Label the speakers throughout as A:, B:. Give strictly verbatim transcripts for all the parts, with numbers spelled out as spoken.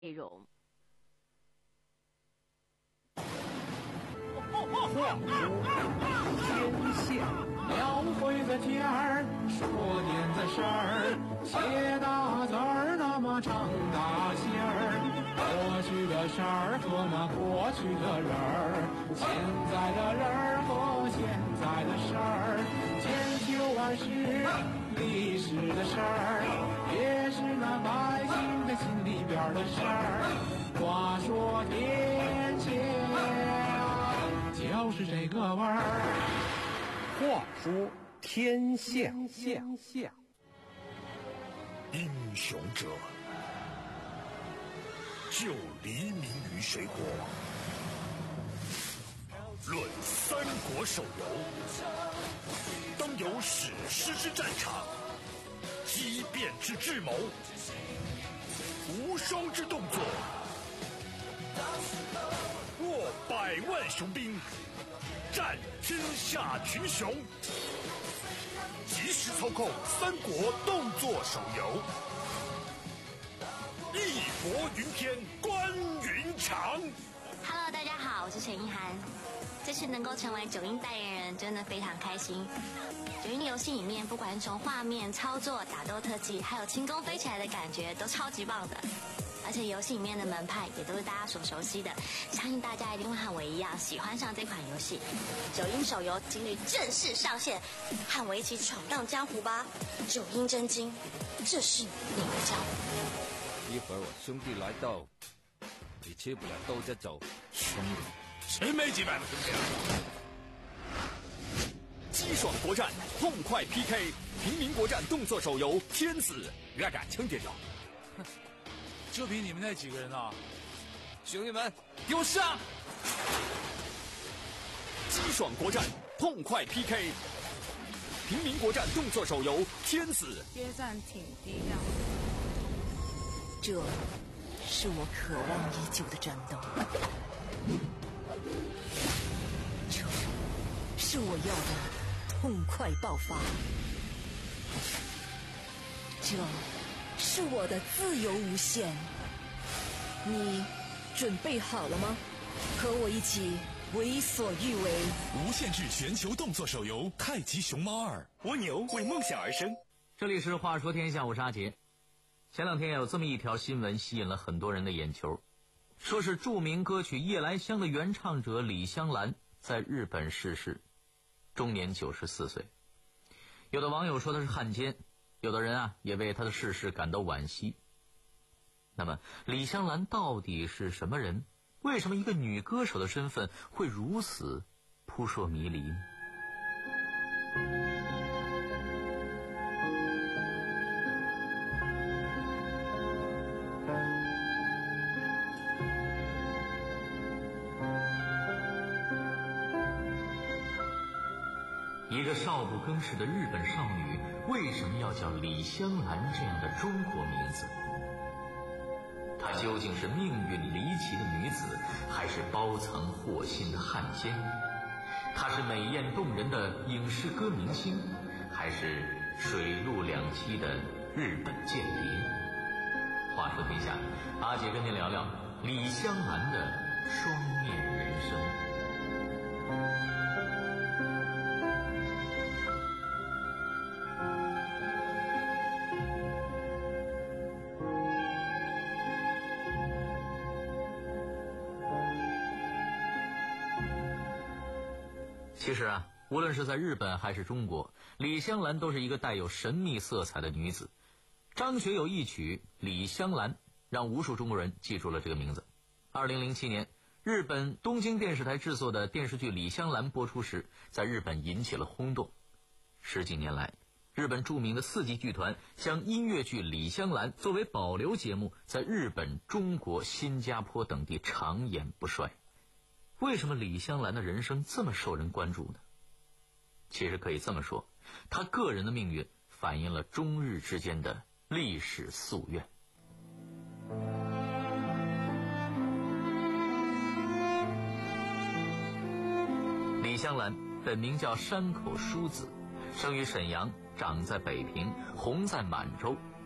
A: 内容。
B: 话天下，
C: 描绘的天儿，说点子事儿，写大字儿，那么唱大戏儿。过去的事儿和那过去的人儿，现在的人儿和现在的事儿，千秋万世历史的事儿，也是那百姓的心里边的事儿。话说天下，就是这个味儿。
B: 话说天下，
C: 天下，
D: 英雄者就黎明于水火。论三国手游，当有史诗之战场，激变之智谋，无双之动作，握百万雄兵，战天下群雄。即时操控三国动作手游，义薄云天，关云长。
E: Hello， 大家好，我是陈意涵。这次能够成为九阴代言人，真的非常开心。九阴游戏里面，不管是从画面、操作、打斗特技，还有轻功飞起来的感觉，都超级棒的。而且游戏里面的门派也都是大家所熟悉的，相信大家一定会和我一样喜欢上这款游戏。九阴手游今日正式上线，和我一起闯荡江湖吧！九阴真经，这是你的江湖。
F: 一会儿我兄弟来到，你吃不了兜着走。
D: 兄弟，谁没几百个兄弟啊？
G: 激爽国战，痛快 P K， 平民国战动作手游《天子》，俺敢轻点着。
H: 就凭你们那几个人啊！
F: 兄弟们，给我上！
G: 激爽国战，痛快 P K， 平民国战动作手游《天子》。
I: 接战挺低调。
J: 这是我渴望已久的战斗，这是我要的痛快爆发，这是我的自由无限。你准备好了吗？和我一起为所欲为。
D: 无限制全球动作手游《太极熊猫二》，
G: 蜗牛为梦想而生。
K: 这里是话说天下，我是阿杰。前两天有这么一条新闻吸引了很多人的眼球，说是著名歌曲《夜来香》的原唱者李香兰在日本逝世，终年九十四岁。有的网友说他是汉奸，有的人啊也为他的逝世感到惋惜。那么李香兰到底是什么人？为什么一个女歌手的身份会如此扑朔迷离呢？一个少不更事的日本少女，为什么要叫李香兰这样的中国名字？她究竟是命运离奇的女子，还是包藏祸心的汉奸？她是美艳动人的影视歌明星，还是水陆两栖的日本间谍？话说天下，阿姐跟您聊聊李香兰的双面人生。其实啊，无论是在日本还是中国，李香兰都是一个带有神秘色彩的女子。张学友一曲《李香兰》让无数中国人记住了这个名字。二零零七年，日本东京电视台制作的电视剧《李香兰》播出时，在日本引起了轰动。十几年来，日本著名的四季剧团将音乐剧《李香兰》作为保留节目，在日本、中国、新加坡等地长演不衰。为什么李香兰的人生这么受人关注呢？其实可以这么说，她个人的命运反映了中日之间的历史夙愿。李香兰本名叫山口淑子，生于沈阳，长在北平，红在满洲。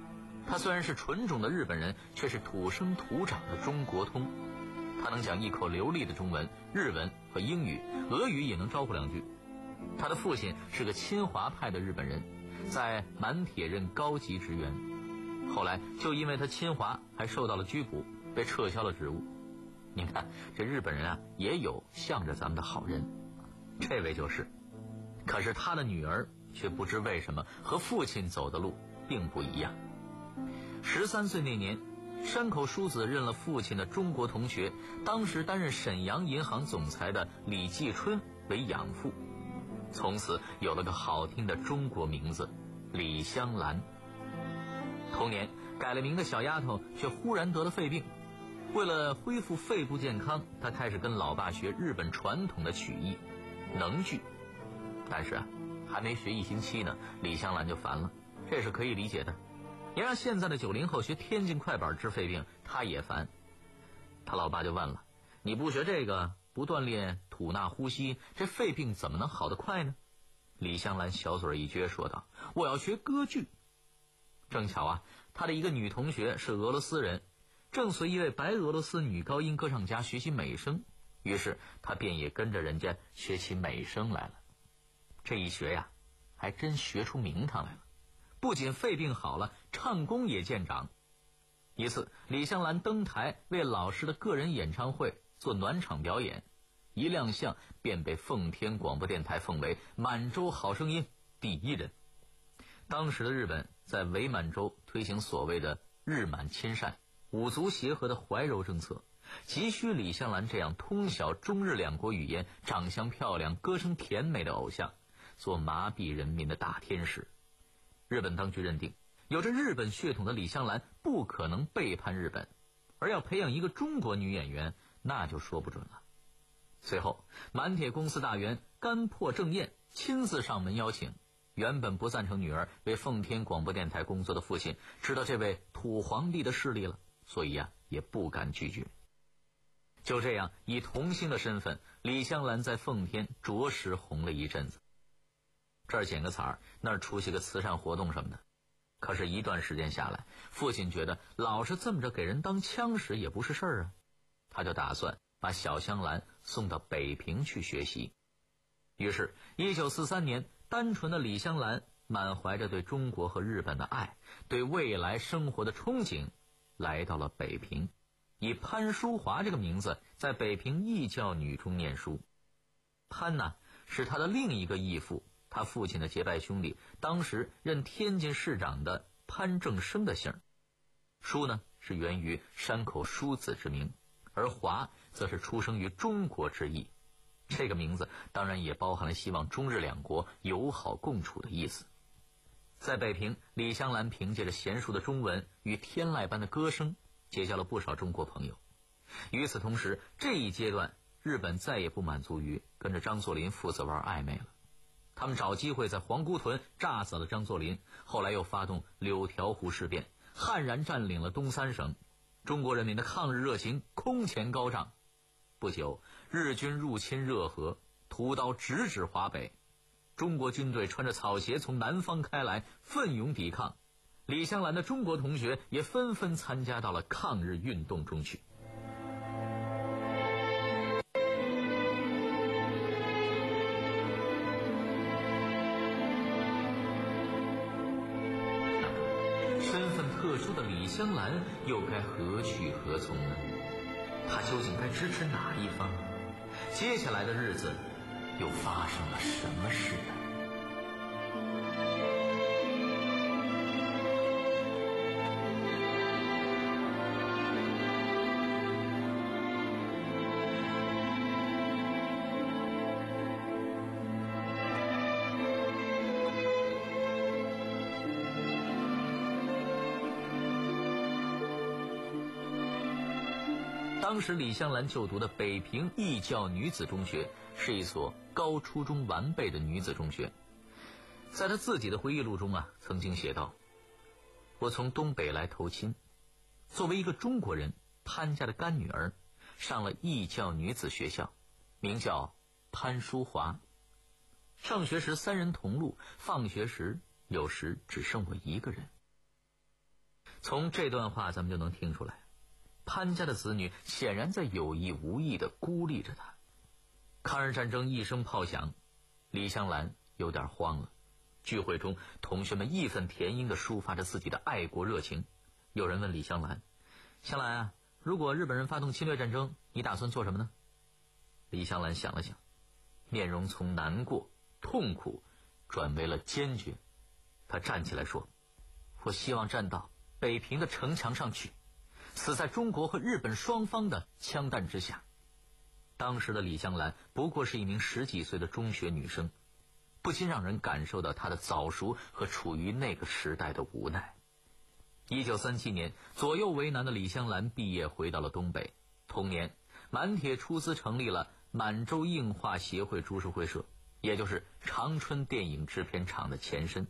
K: 他虽然是纯种的日本人，却是土生土长的中国通。他能讲一口流利的中文、日文和英语，俄语也能招呼两句。他的父亲是个亲华派的日本人，在满铁任高级职员，后来就因为他亲华，还受到了拘捕，被撤销了职务。您看，这日本人啊，也有向着咱们的好人，这位就是。可是他的女儿却不知为什么和父亲走的路并不一样。十三岁那年，山口淑子认了父亲的中国同学，当时担任沈阳银行总裁的李继春为养父，从此有了个好听的中国名字李香兰。同年改了名的小丫头却忽然得了肺病，为了恢复肺部健康，她开始跟老爸学日本传统的曲艺能剧。但是啊，还没学一星期呢，李香兰就烦了，这是可以理解的。也让现在的九零后学天津快板治肺病，他也烦。他老爸就问了，你不学这个，不锻炼吐纳呼吸，这肺病怎么能好得快呢？李香兰小嘴一撅说道，我要学歌剧。正巧啊，他的一个女同学是俄罗斯人，正随一位白俄罗斯女高音歌唱家学习美声，于是他便也跟着人家学起美声来了。这一学呀，还真学出名堂来了，不仅肺病好了，唱功也见长。一次，李香兰登台为老师的个人演唱会做暖场表演，一亮相便被奉天广播电台奉为满洲好声音第一人。当时的日本在伪满洲推行所谓的日满亲善、五族协和的怀柔政策，急需李香兰这样通晓中日两国语言、长相漂亮、歌声甜美的偶像做麻痹人民的大天使。日本当局认定，有着日本血统的李香兰不可能背叛日本，而要培养一个中国女演员，那就说不准了。随后，满铁公司大员干破正彦亲自上门邀请，原本不赞成女儿为奉天广播电台工作的父亲，知道这位土皇帝的势力了，所以啊，也不敢拒绝。就这样，以童星的身份，李香兰在奉天着实红了一阵子。这儿捡个彩儿，那儿出席个慈善活动什么的。可是，一段时间下来，父亲觉得老是这么着给人当枪使也不是事儿啊，他就打算把小香兰送到北平去学习。于是，一九四三年，单纯的李香兰满怀着对中国和日本的爱，对未来生活的憧憬，来到了北平，以潘淑华这个名字在北平义教女中念书。潘呢，是他的另一个义父，他父亲的结拜兄弟，当时任天津市长的潘正生的姓。淑呢，是源于山口淑子之名，而华则是出生于中国之意。这个名字当然也包含了希望中日两国友好共处的意思。在北平，李香兰凭借着娴熟的中文与天籁般的歌声，结交了不少中国朋友。与此同时，这一阶段日本再也不满足于跟着张作霖父子玩暧昧了，他们找机会在皇姑屯炸死了张作霖，后来又发动柳条湖事变，悍然占领了东三省，中国人民的抗日热情空前高涨。不久，日军入侵热河，屠刀直指华北，中国军队穿着草鞋从南方开来，奋勇抵抗。李香兰的中国同学也纷纷参加到了抗日运动中去。身份特殊的李香兰又该何去何从呢？她究竟该支持哪一方？接下来的日子又发生了什么事呢？当时李香兰就读的北平义教女子中学是一所高初中完备的女子中学。在她自己的回忆录中啊，曾经写道：我从东北来投亲，作为一个中国人，潘家的干女儿，上了义教女子学校，名叫潘淑华。上学时三人同路，放学时有时只剩我一个人。 从这段话咱们就能听出来，潘家的子女显然在有意无意地孤立着他。抗日战争一声炮响，李香兰有点慌了。聚会中，同学们义愤填膺地抒发着自己的爱国热情。有人问李香兰：“香兰啊，如果日本人发动侵略战争，你打算做什么呢？”李香兰想了想，面容从难过、痛苦转为了坚决。她站起来说：“我希望站到北平的城墙上去，死在中国和日本双方的枪弹之下。”当时的李香兰不过是一名十几岁的中学女生，不禁让人感受到她的早熟和处于那个时代的无奈。一九三七年，左右为难的李香兰毕业回到了东北。同年，满铁出资成立了满洲映画协会株式会社，也就是长春电影制片厂的前身。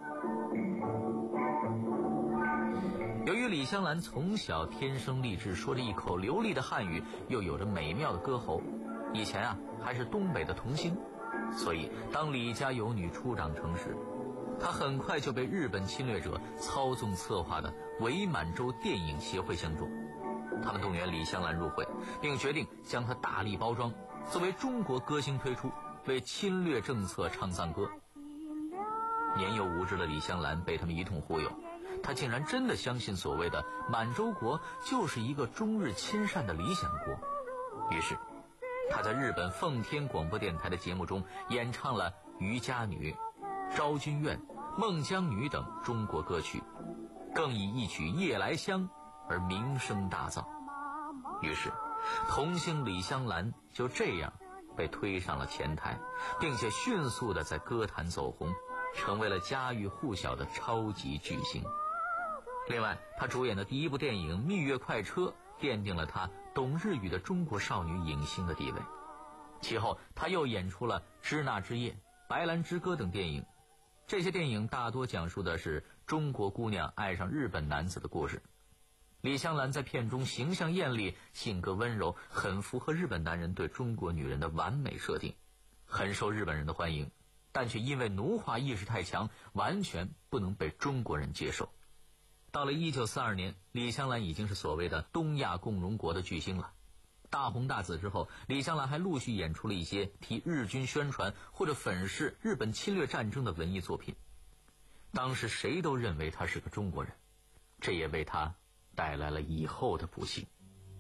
K: 由于李香兰从小天生丽质，说着一口流利的汉语，又有着美妙的歌喉，以前啊还是东北的童星，所以当李家有女初长成时，她很快就被日本侵略者操纵策划的伪满洲电影协会相中。他们动员李香兰入会，并决定将她大力包装，作为中国歌星推出，为侵略政策唱赞歌。年幼无知的李香兰被他们一通忽悠，她竟然真的相信所谓的满洲国就是一个中日亲善的理想国。于是她在日本奉天广播电台的节目中演唱了《渔家女》《昭君怨》《孟姜女》等中国歌曲，更以一曲《夜来香》而名声大噪。于是童星李香兰就这样被推上了前台，并且迅速地在歌坛走红，成为了家喻户晓的超级巨星。另外，她主演的第一部电影《蜜月快车》奠定了她懂日语的中国少女影星的地位。其后她又演出了《支那之夜》《白兰之歌》等电影，这些电影大多讲述的是中国姑娘爱上日本男子的故事。李香兰在片中形象艳丽，性格温柔，很符合日本男人对中国女人的完美设定，很受日本人的欢迎，但却因为奴化意识太强，完全不能被中国人接受。到了一九四二年，李香兰已经是所谓的东亚共荣国的巨星了。大红大紫之后，李香兰还陆续演出了一些替日军宣传或者粉饰日本侵略战争的文艺作品。当时谁都认为她是个中国人，这也为她带来了以后的不幸。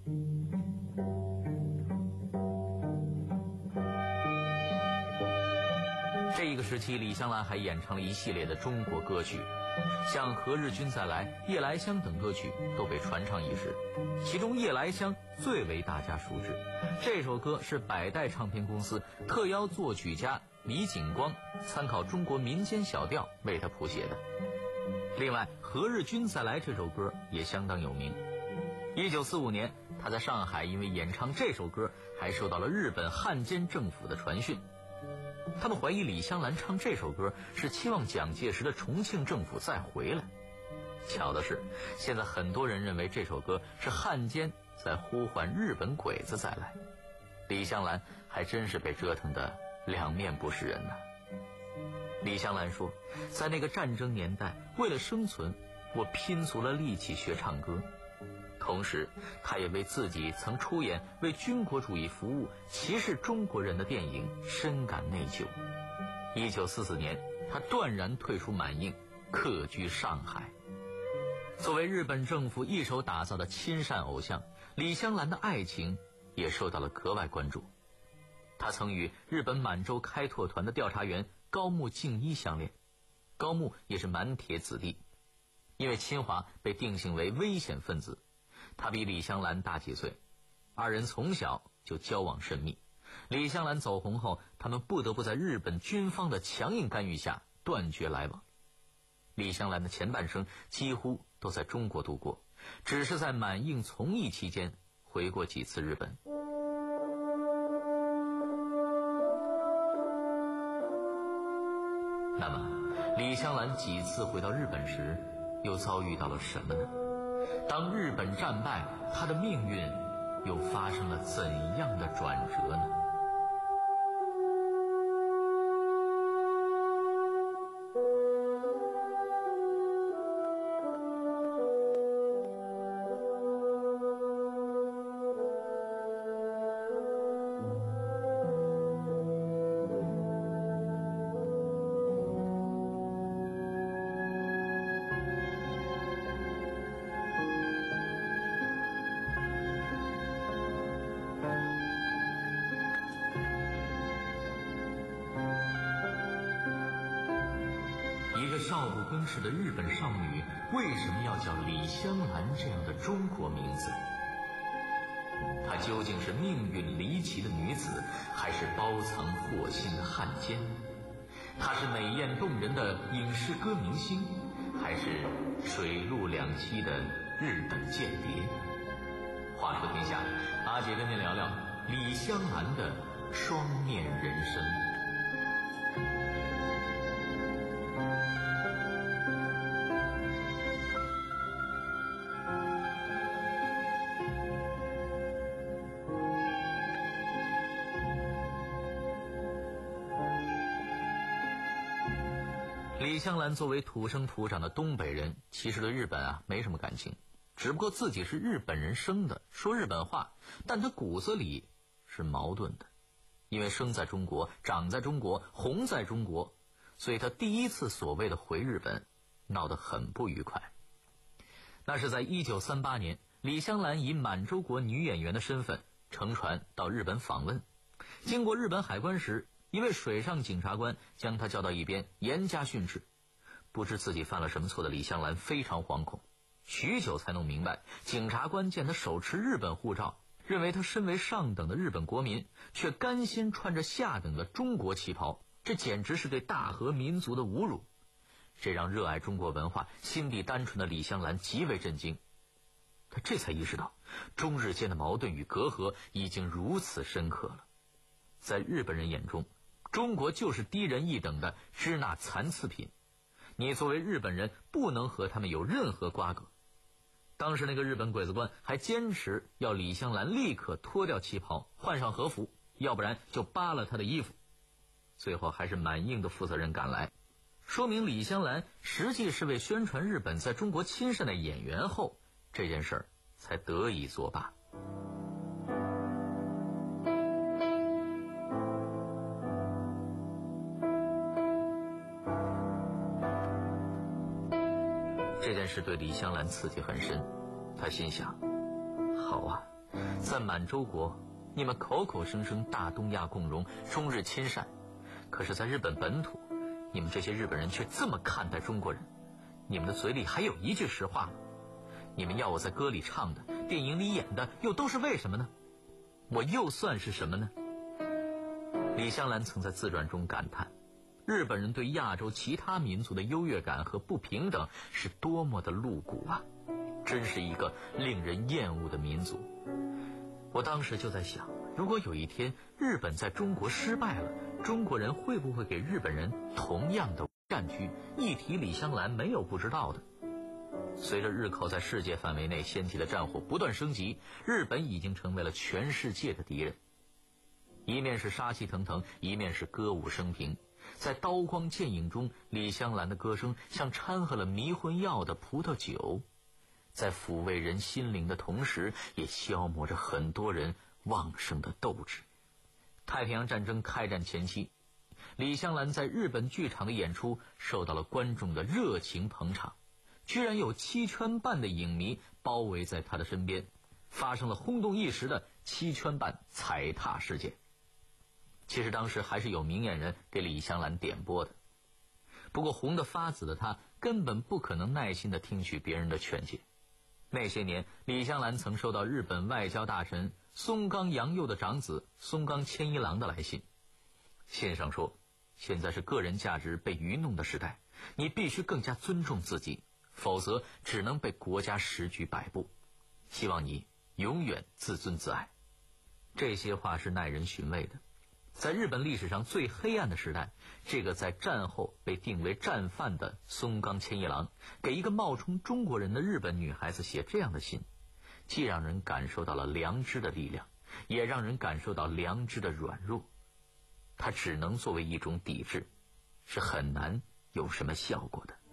K: 这一个时期，李香兰还演唱了一系列的中国歌曲，像《何日君再来》《夜来香》等歌曲都被传唱一时，其中《夜来香》最为大家熟知。这首歌是百代唱片公司特邀作曲家李景光参考中国民间小调为他谱写的。另外，《何日君再来》这首歌也相当有名。一九四五年，他在上海因为演唱这首歌，还受到了日本汉奸政府的传讯。他们怀疑李香兰唱这首歌是期望蒋介石的重庆政府再回来。巧的是，现在很多人认为这首歌是汉奸在呼唤日本鬼子再来。李香兰还真是被折腾得两面不是人呐。李香兰说，在那个战争年代，为了生存，我拼足了力气学唱歌。同时，他也为自己曾出演为军国主义服务、歧视中国人的电影深感内疚。一九四四年，他断然退出满映，客居上海。作为日本政府一手打造的亲善偶像，李香兰的爱情也受到了格外关注。他曾与日本满洲开拓团的调查员高木敬一相恋，高木也是满铁子弟，因为侵华被定性为危险分子。他比李香兰大几岁，二人从小就交往甚密。李香兰走红后，他们不得不在日本军方的强硬干预下断绝来往。李香兰的前半生几乎都在中国度过，只是在满映从艺期间回过几次日本。那么，李香兰几次回到日本时，又遭遇到了什么呢？当日本战败，她的命运又发生了怎样的转折呢？ 少不更事的日本少女为什么要叫李香兰这样的中国名字？她究竟是命运离奇的女子，还是包藏祸心的汉奸？她是美艳动人的影视歌明星，还是水陆两栖的日本间谍？话说天下，阿杰跟您聊聊李香兰的双面人生。李香兰作为土生土长的东北人，其实对日本啊没什么感情，只不过自己是日本人生的，说日本话，但她骨子里是矛盾的。因为生在中国，长在中国，红在中国，所以她第一次所谓的回日本闹得很不愉快。那是在一九三八年，李香兰以满洲国女演员的身份乘船到日本访问，经过日本海关时，一位水上警察官将她叫到一边，严加训斥。不知自己犯了什么错的李香兰非常惶恐，许久才弄明白，警察官见她手持日本护照，认为她身为上等的日本国民，却甘心穿着下等的中国旗袍，这简直是对大和民族的侮辱。这让热爱中国文化、心地单纯的李香兰极为震惊。她这才意识到，中日间的矛盾与隔阂已经如此深刻了。在日本人眼中，中国就是低人一等的支那残次品，你作为日本人不能和他们有任何瓜葛。当时那个日本鬼子官还坚持要李香兰立刻脱掉旗袍，换上和服，要不然就扒了他的衣服。最后还是满映的负责人赶来，说明李香兰实际是为宣传日本在中国亲善的演员后，这件事儿才得以作罢。这件事对李香兰刺激很深，她心想，好啊，在满洲国你们口口声声大东亚共荣、中日亲善，可是在日本本土，你们这些日本人却这么看待中国人，你们的嘴里还有一句实话吗？你们要我在歌里唱的、电影里演的，又都是为什么呢？我又算是什么呢？李香兰曾在自传中感叹，日本人对亚洲其他民族的优越感和不平等是多么的露骨啊，真是一个令人厌恶的民族。我当时就在想，如果有一天日本在中国失败了，中国人会不会给日本人同样的战区？一提李香兰，没有不知道的。随着日寇在世界范围内掀起的战火不断升级，日本已经成为了全世界的敌人。一面是杀气腾腾，一面是歌舞升平。在刀光剑影中，李香兰的歌声像掺和了迷魂药的葡萄酒，在抚慰人心灵的同时，也消磨着很多人旺盛的斗志。太平洋战争开战前期，李香兰在日本剧场的演出受到了观众的热情捧场，居然有七圈半的影迷包围在她的身边，发生了轰动一时的七圈半踩踏事件。其实当时还是有明眼人给李香兰点播的，不过红得发紫的她根本不可能耐心地听取别人的劝解。那些年，李香兰曾收到日本外交大臣松冈洋右的长子松冈千一郎的来信，信上说，现在是个人价值被愚弄的时代，你必须更加尊重自己，否则只能被国家时局摆布，希望你永远自尊自爱。这些话是耐人寻味的。在日本历史上最黑暗的时代，这个在战后被定为战犯的松冈千一郎，给一个冒充中国人的日本女孩子写这样的信，既让人感受到了良知的力量，也让人感受到良知的软弱。它只能作为一种抵制，是很难有什么效果的。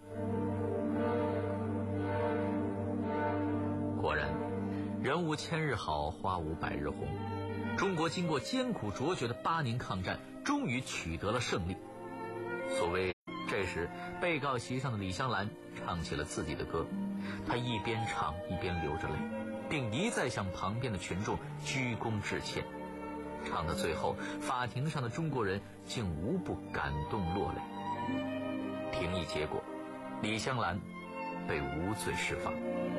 K: 果然，人无千日好，花无百日红。中国经过艰苦卓绝的八年抗战，终于取得了胜利。所谓这时，被告席上的李香兰唱起了自己的歌，她一边唱一边流着泪，并一再向旁边的群众鞠躬致歉。唱到最后，法庭上的中国人竟无不感动落泪。评议结果， 李香兰被无罪释放。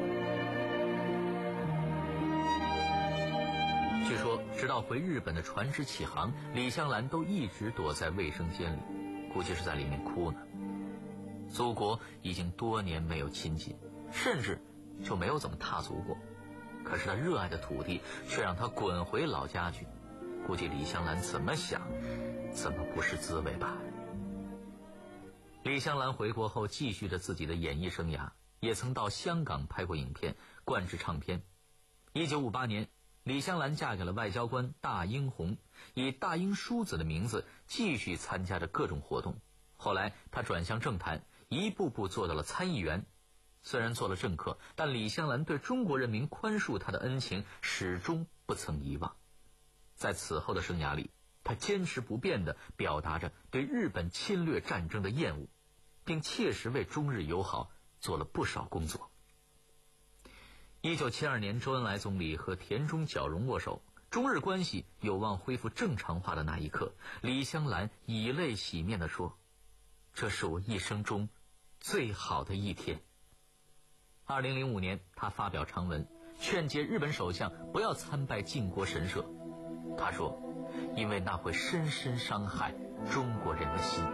K: 据说直到回日本的船只起航，李香兰都一直躲在卫生间里，估计是在里面哭呢。祖国已经多年没有亲近，甚至就没有怎么踏足过，可是他热爱的土地却让他滚回老家去，估计李香兰怎么想怎么不是滋味吧。李香兰回国后继续着自己的演艺生涯，也曾到香港拍过影片，灌制唱片。一九五八年，李香兰嫁给了外交官大英红，以大英叔子的名字继续参加着各种活动。后来她转向政坛，一步步做到了参议员。虽然做了政客，但李香兰对中国人民宽恕她的恩情始终不曾遗忘。在此后的生涯里，她坚持不变地表达着对日本侵略战争的厌恶，并切实为中日友好做了不少工作。一九七二年，周恩来总理和田中角荣握手，中日关系有望恢复正常化的那一刻，李香兰以泪洗面地说：“这是我一生中最好的一天。”二零零五年，他发表长文，劝诫日本首相不要参拜靖国神社。他说：“因为那会深深伤害中国人的心。”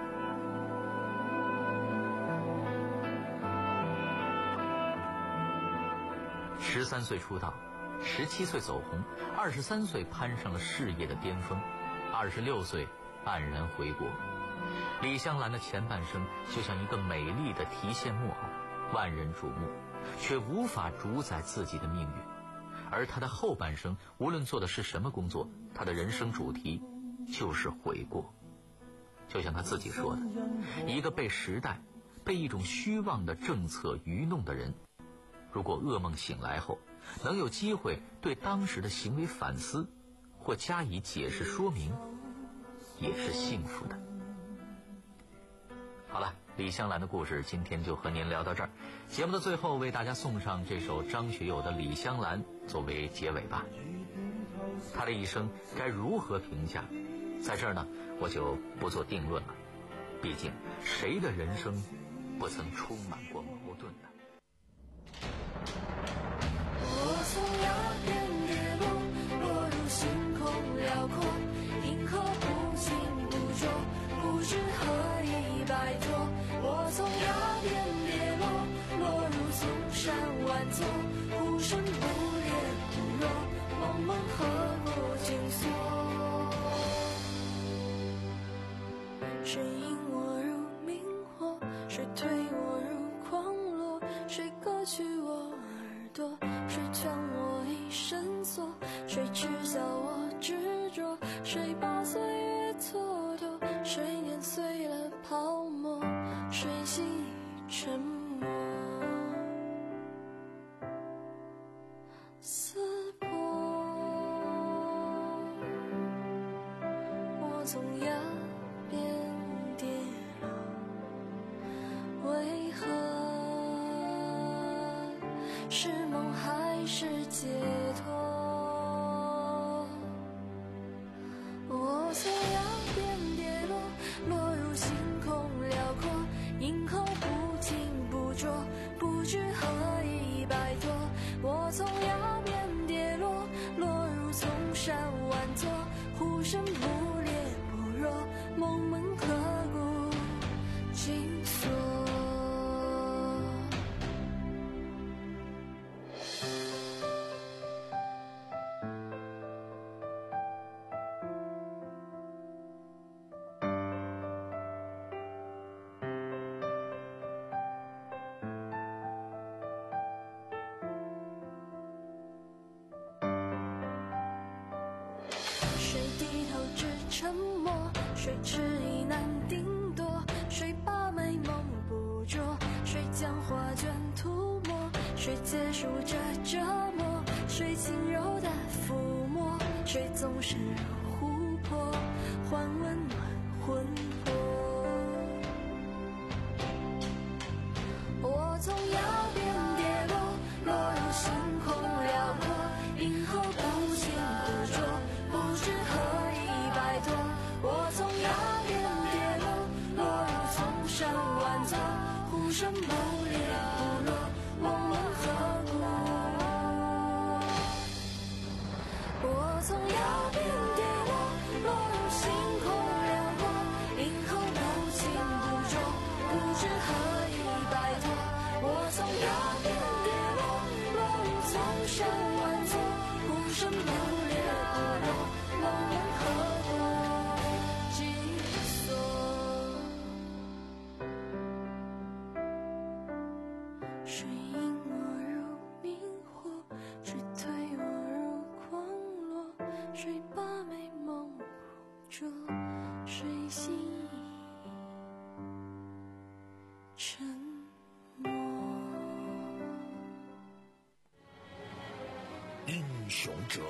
K: 十三岁出道，十七岁走红，二十三岁攀上了事业的巅峰，二十六岁黯然回国。李香兰的前半生就像一个美丽的提线木偶，万人瞩目，却无法主宰自己的命运。而她的后半生，无论做的是什么工作，她的人生主题就是悔过。就像她自己说的，一个被时代、被一种虚妄的政策愚弄的人，如果噩梦醒来后能有机会对当时的行为反思或加以解释说明，也是幸福的。好了，李香兰的故事今天就和您聊到这儿。节目的最后为大家送上这首张学友的《李香兰》作为结尾吧。他的一生该如何评价，在这儿呢我就不做定论了，毕竟谁的人生不曾充满过矛盾呢？
A: 我从崖边跌落，落入星空辽阔，银河不清不浊，不知何以摆脱。我从崖边跌落，落入丛山万座，呼声不烈不弱，梦梦何故紧锁？谁引我入明火？谁推我入狂落？谁割去我耳朵？谁将我一生锁？谁耻笑我执着？谁把岁月蹉跎？谁碾碎了泡沫？谁细沉默？撕破我从崖边跌落，为何是梦还是解脱？我从崖边跌落，落入星空辽阔，银河不清不浊，不知何以摆脱。我从崖边跌落，落入丛山万座，呼声不烈不弱，梦梦刻骨紧锁。谁低头只沉默？谁迟疑难定夺？谁把美梦捕捉？谁将画卷涂抹？谁结束这折磨？谁轻柔的抚摸？谁总是琥珀，还温暖魂魄？我从崖边跌落，落入星空辽阔，银河不清不浊，不知何以摆脱。我从崖边跌落，落入丛山万座，呼声不我从崖边跌落，落入星空辽阔，银河无情不终，不知何以摆脱。我从崖边跌落，落入苍山万座，孤身不烈不落，茫然何过几所。谁引我入明火，谁推我入狂落，谁把美梦捕捉，谁心意沉默。
D: 英雄者，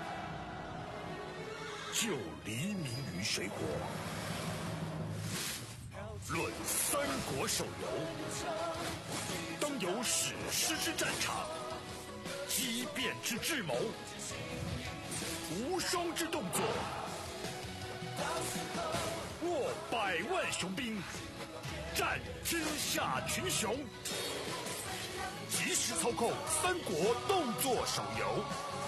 D: 就黎明于水火。论三国手游，当有史诗之战场，激变之智谋，无双之动作，握百万雄兵，战天下群雄。即时操控三国动作手游，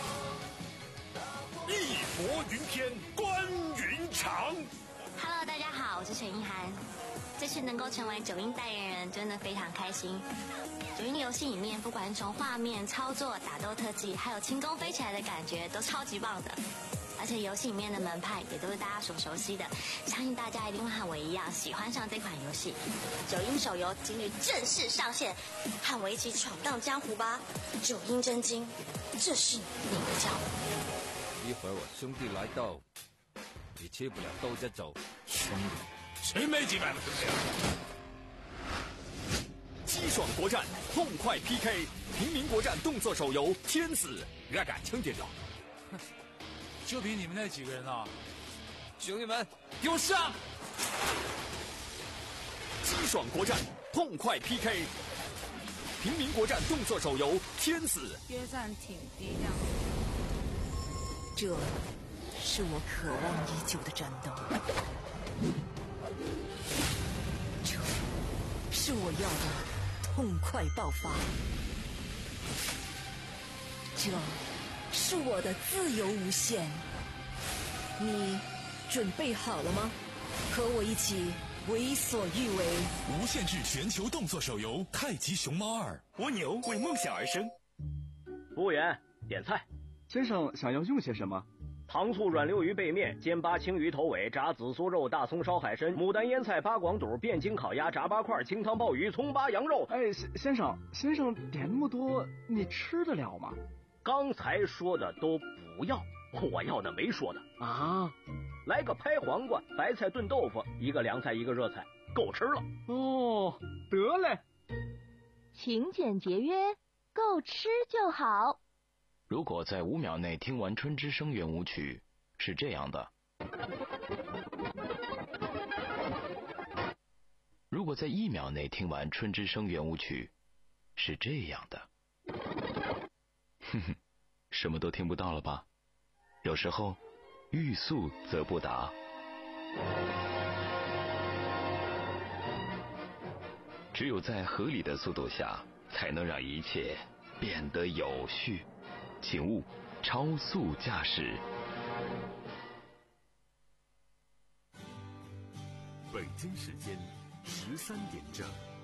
D: 义薄云天，观云长。
E: Hello， 大家好，我是陈意涵。这次能够成为九阴代言人，真的非常开心。九阴游戏里面，不管是从画面、操作、打斗特技，还有轻功飞起来的感觉，都超级棒的。而且游戏里面的门派也都是大家所熟悉的，相信大家一定会和我一样喜欢上这款游戏。九阴手游今日正式上线，和我一起闯荡江湖吧！九阴真经，这是你的江湖。
F: 一会儿我兄弟来到，你吃不了兜着走。
H: 兄弟，谁没几百个兄弟啊？
G: 激爽国战，痛快 P K， 平民国战动作手游《天子》，我敢枪点掉。
H: 就凭你们那几个人啊！
F: 兄弟们，
H: 给我上！
G: 激爽国战，痛快 P K， 平民国战动作手游《天子》。
I: 约战挺低调。
J: 这是我渴望已久的战斗，这是我要的痛快爆发，这是我的自由无限。你准备好了吗？和我一起为所欲为。
D: 无限制全球动作手游《太极熊猫二》，蜗牛为梦想而生。
L: 服务员，点菜。
M: 先生想要用些什么？
L: 糖醋软溜鱼背面、煎八青鱼头尾、炸紫苏肉、大葱烧海参、牡丹腌菜、八广肚、汴京烤鸭、炸八块、清汤鲍鱼、葱八羊肉。
M: 哎，先生，先生点那么多，你吃得了吗？
L: 刚才说的都不要，我要的没说的
M: 啊！
L: 来个拍黄瓜、白菜炖豆腐，一个凉菜，一个热菜，够吃了。
M: 哦，得嘞。
N: 勤俭节约，够吃就好。
O: 如果在五秒内听完《春之声》圆舞曲，是这样的；如果在一秒内听完《春之声》圆舞曲，是这样的。哼哼，什么都听不到了吧？有时候，欲速则不达。只有在合理的速度下，才能让一切变得有序。请勿超速驾驶。
D: 北京时间十三点整。